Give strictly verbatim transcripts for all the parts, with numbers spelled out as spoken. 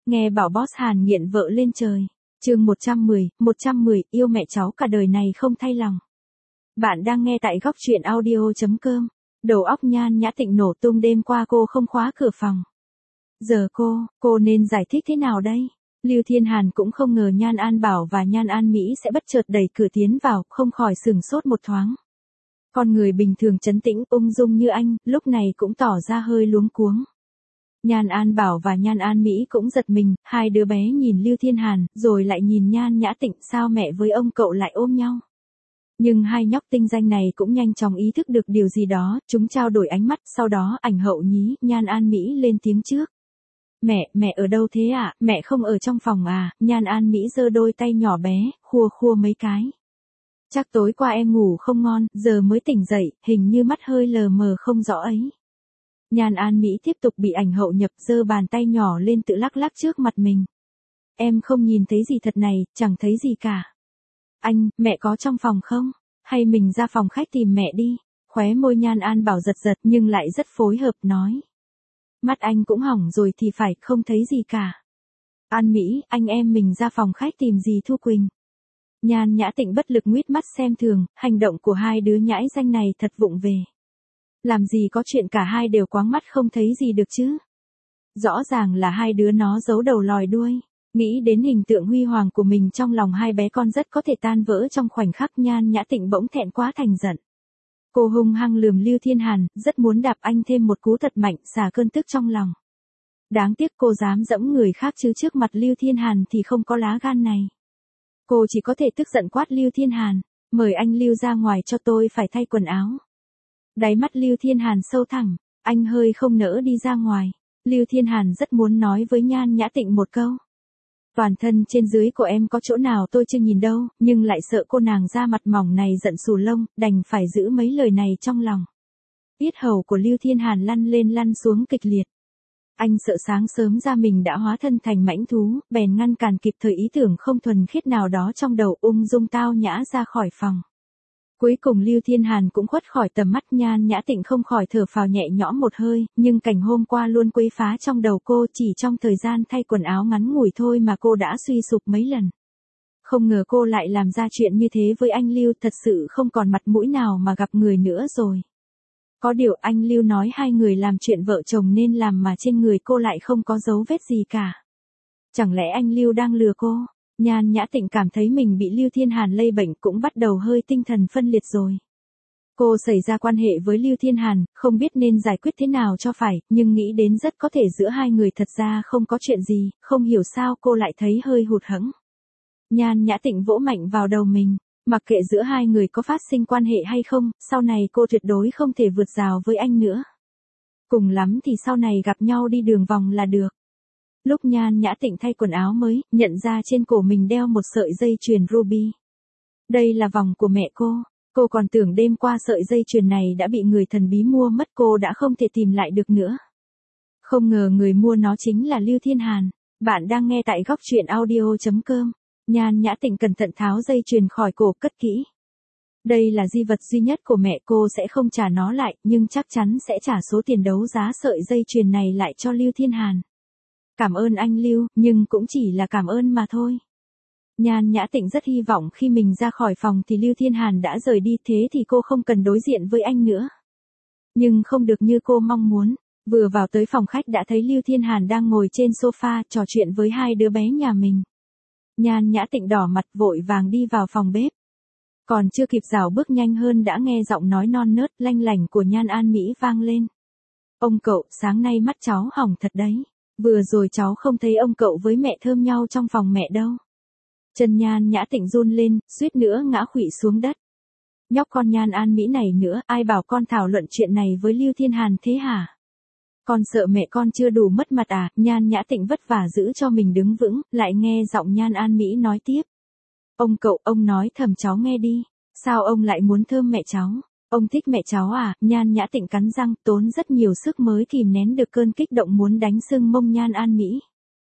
Nghe bảo boss Hàn nghiện vợ lên trời. Chương một trăm mười, một trăm mười, yêu mẹ cháu cả đời này không thay lòng. Bạn đang nghe tại góc truyện audio chấm com. Đầu óc Nhan Nhã Tịnh nổ tung, đêm qua cô không khóa cửa phòng. Giờ cô, cô nên giải thích thế nào đây? Lưu Thiên Hàn cũng không ngờ Nhan An Bảo và Nhan An Mỹ sẽ bất chợt đẩy cửa tiến vào, không khỏi sửng sốt một thoáng. Con người bình thường trấn tĩnh, ung dung như anh, lúc này cũng tỏ ra hơi luống cuống. Nhan An Bảo và Nhan An Mỹ cũng giật mình, hai đứa bé nhìn Lưu Thiên Hàn, rồi lại nhìn Nhan Nhã Tịnh, sao mẹ với ông cậu lại ôm nhau. Nhưng hai nhóc tinh danh này cũng nhanh chóng ý thức được điều gì đó, chúng trao đổi ánh mắt, sau đó ảnh hậu nhí, Nhan An Mỹ lên tiếng trước. Mẹ, mẹ ở đâu thế ạ, à? Mẹ không ở trong phòng à? Nhan An Mỹ giơ đôi tay nhỏ bé, khua khua mấy cái. Chắc tối qua em ngủ không ngon, giờ mới tỉnh dậy, hình như mắt hơi lờ mờ không rõ ấy. Nhan An Mỹ tiếp tục bị ảnh hậu nhập, giơ bàn tay nhỏ lên tự lắc lắc trước mặt mình. Em không nhìn thấy gì thật này, chẳng thấy gì cả. Anh, mẹ có trong phòng không? Hay mình ra phòng khách tìm mẹ đi? Khóe môi Nhan An Bảo giật giật nhưng lại rất phối hợp nói. Mắt anh cũng hỏng rồi thì phải, không thấy gì cả. An Mỹ, anh em mình ra phòng khách tìm gì Thu Quỳnh? Nhan Nhã Tịnh bất lực nguýt mắt xem thường, hành động của hai đứa nhãi danh này thật vụng về. Làm gì có chuyện cả hai đều quáng mắt không thấy gì được chứ? Rõ ràng là hai đứa nó giấu đầu lòi đuôi. Nghĩ đến hình tượng huy hoàng của mình trong lòng hai bé con rất có thể tan vỡ trong khoảnh khắc. Nhan Nhã Tịnh bỗng thẹn quá thành giận. Cô hung hăng lườm Lưu Thiên Hàn, rất muốn đạp anh thêm một cú thật mạnh, xả cơn tức trong lòng. Đáng tiếc cô dám dẫm người khác chứ trước mặt Lưu Thiên Hàn thì không có lá gan này. Cô chỉ có thể tức giận quát Lưu Thiên Hàn, mời anh Lưu ra ngoài cho tôi phải thay quần áo. Đáy mắt Lưu Thiên Hàn sâu thẳm, anh hơi không nỡ đi ra ngoài. Lưu Thiên Hàn rất muốn nói với Nhan Nhã Tịnh một câu. Toàn thân trên dưới của em có chỗ nào tôi chưa nhìn đâu, nhưng lại sợ cô nàng da mặt mỏng này giận xù lông, đành phải giữ mấy lời này trong lòng. Yết hầu của Lưu Thiên Hàn lăn lên lăn xuống kịch liệt. Anh sợ sáng sớm ra mình đã hóa thân thành mãnh thú, bèn ngăn cản kịp thời ý tưởng không thuần khiết nào đó trong đầu, ung dung tao nhã ra khỏi phòng. Cuối cùng Lưu Thiên Hàn cũng khuất khỏi tầm mắt. Nhan Nhã Tịnh không khỏi thở phào nhẹ nhõm một hơi, nhưng cảnh hôm qua luôn quấy phá trong đầu cô, chỉ trong thời gian thay quần áo ngắn ngủi thôi mà cô đã suy sụp mấy lần. Không ngờ cô lại làm ra chuyện như thế với anh Lưu, thật sự không còn mặt mũi nào mà gặp người nữa rồi. Có điều anh Lưu nói hai người làm chuyện vợ chồng nên làm mà trên người cô lại không có dấu vết gì cả. Chẳng lẽ anh Lưu đang lừa cô? Nhan Nhã Tịnh cảm thấy mình bị Lưu Thiên Hàn lây bệnh, cũng bắt đầu hơi tinh thần phân liệt rồi. Cô xảy ra quan hệ với Lưu Thiên Hàn, không biết nên giải quyết thế nào cho phải, nhưng nghĩ đến rất có thể giữa hai người thật ra không có chuyện gì, không hiểu sao cô lại thấy hơi hụt hẫng. Nhan Nhã Tịnh vỗ mạnh vào đầu mình, mặc kệ giữa hai người có phát sinh quan hệ hay không, sau này cô tuyệt đối không thể vượt rào với anh nữa. Cùng lắm thì sau này gặp nhau đi đường vòng là được. Lúc Nhan Nhã Tịnh thay quần áo mới, nhận ra trên cổ mình đeo một sợi dây chuyền ruby. Đây là vòng của mẹ cô. Cô còn tưởng đêm qua sợi dây chuyền này đã bị người thần bí mua mất, cô đã không thể tìm lại được nữa. Không ngờ người mua nó chính là Lưu Thiên Hàn. Bạn đang nghe tại góc truyện audio chấm com. Nhan Nhã Tịnh cẩn thận tháo dây chuyền khỏi cổ, cất kỹ. Đây là di vật duy nhất của mẹ, cô sẽ không trả nó lại, nhưng chắc chắn sẽ trả số tiền đấu giá sợi dây chuyền này lại cho Lưu Thiên Hàn. Cảm ơn anh Lưu, nhưng cũng chỉ là cảm ơn mà thôi. Nhan Nhã Tịnh rất hy vọng khi mình ra khỏi phòng thì Lưu Thiên Hàn đã rời đi, thế thì cô không cần đối diện với anh nữa. Nhưng không được như cô mong muốn. Vừa vào tới phòng khách đã thấy Lưu Thiên Hàn đang ngồi trên sofa trò chuyện với hai đứa bé nhà mình. Nhan Nhã Tịnh đỏ mặt vội vàng đi vào phòng bếp. Còn chưa kịp rảo bước nhanh hơn đã nghe giọng nói non nớt lanh lảnh của Nhan An Mỹ vang lên. Ông cậu, sáng nay mắt cháu hỏng thật đấy. Vừa rồi cháu không thấy ông cậu với mẹ thơm nhau trong phòng mẹ đâu. Chân Nhan Nhã Tịnh run lên, suýt nữa ngã khuỵu xuống đất. Nhóc con Nhan An Mỹ này nữa, ai bảo con thảo luận chuyện này với Lưu Thiên Hàn thế hả? Con sợ mẹ con chưa đủ mất mặt à? Nhan Nhã Tịnh vất vả giữ cho mình đứng vững, lại nghe giọng Nhan An Mỹ nói tiếp. Ông cậu, ông nói thầm cháu nghe đi. Sao ông lại muốn thơm mẹ cháu? Ông thích mẹ cháu à? Nhan Nhã Tịnh cắn răng, tốn rất nhiều sức mới kìm nén được cơn kích động muốn đánh sưng mông Nhan An Mỹ.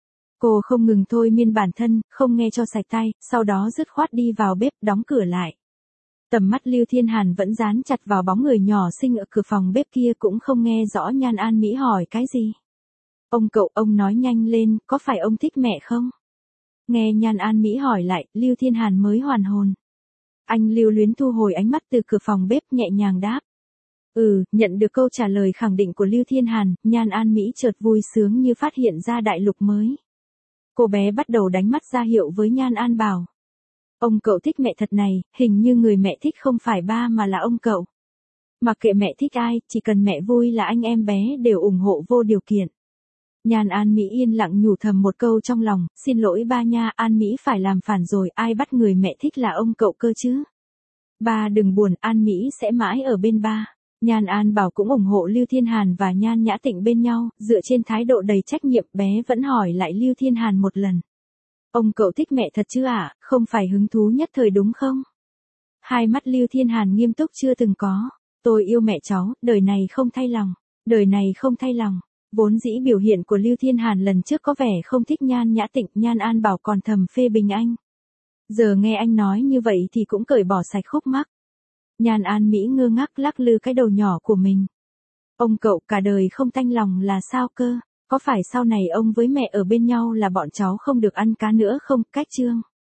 Cô không ngừng thôi miên bản thân, không nghe cho sạch tay, sau đó dứt khoát đi vào bếp, đóng cửa lại. Tầm mắt Lưu Thiên Hàn vẫn dán chặt vào bóng người nhỏ xinh ở cửa phòng bếp kia, cũng không nghe rõ Nhan An Mỹ hỏi cái gì. Ông cậu, ông nói nhanh lên, có phải ông thích mẹ không? Nghe Nhan An Mỹ hỏi lại, Lưu Thiên Hàn mới hoàn hồn. Anh lưu luyến thu hồi ánh mắt từ cửa phòng bếp, nhẹ nhàng đáp. Ừ, nhận được câu trả lời khẳng định của Lưu Thiên Hàn, Nhan An Mỹ chợt vui sướng như phát hiện ra đại lục mới. Cô bé bắt đầu đánh mắt ra hiệu với Nhan An Bảo. Ông cậu thích mẹ thật này, hình như người mẹ thích không phải ba mà là ông cậu. Mặc kệ mẹ thích ai, chỉ cần mẹ vui là anh em bé đều ủng hộ vô điều kiện. Nhan An Mỹ yên lặng nhủ thầm một câu trong lòng, xin lỗi ba nha, An Mỹ phải làm phản rồi, ai bắt người mẹ thích là ông cậu cơ chứ. Ba đừng buồn, An Mỹ sẽ mãi ở bên ba. Nhan An Bảo cũng ủng hộ Lưu Thiên Hàn và Nhan Nhã Tịnh bên nhau, dựa trên thái độ đầy trách nhiệm, bé vẫn hỏi lại Lưu Thiên Hàn một lần. Ông cậu thích mẹ thật chứ ạ, à? Không phải hứng thú nhất thời đúng không? Hai mắt Lưu Thiên Hàn nghiêm túc chưa từng có. Tôi yêu mẹ cháu, đời này không thay lòng, đời này không thay lòng. Vốn dĩ biểu hiện của Lưu Thiên Hàn lần trước có vẻ không thích Nhan Nhã Tịnh, Nhan An Bảo còn thầm phê bình anh. Giờ nghe anh nói như vậy thì cũng cởi bỏ sạch khúc mắc. Nhan An Mỹ ngơ ngác lắc lư cái đầu nhỏ của mình. Ông cậu cả đời không tanh lòng là sao cơ? Có phải sau này ông với mẹ ở bên nhau là bọn cháu không được ăn cá nữa không? Cách chương.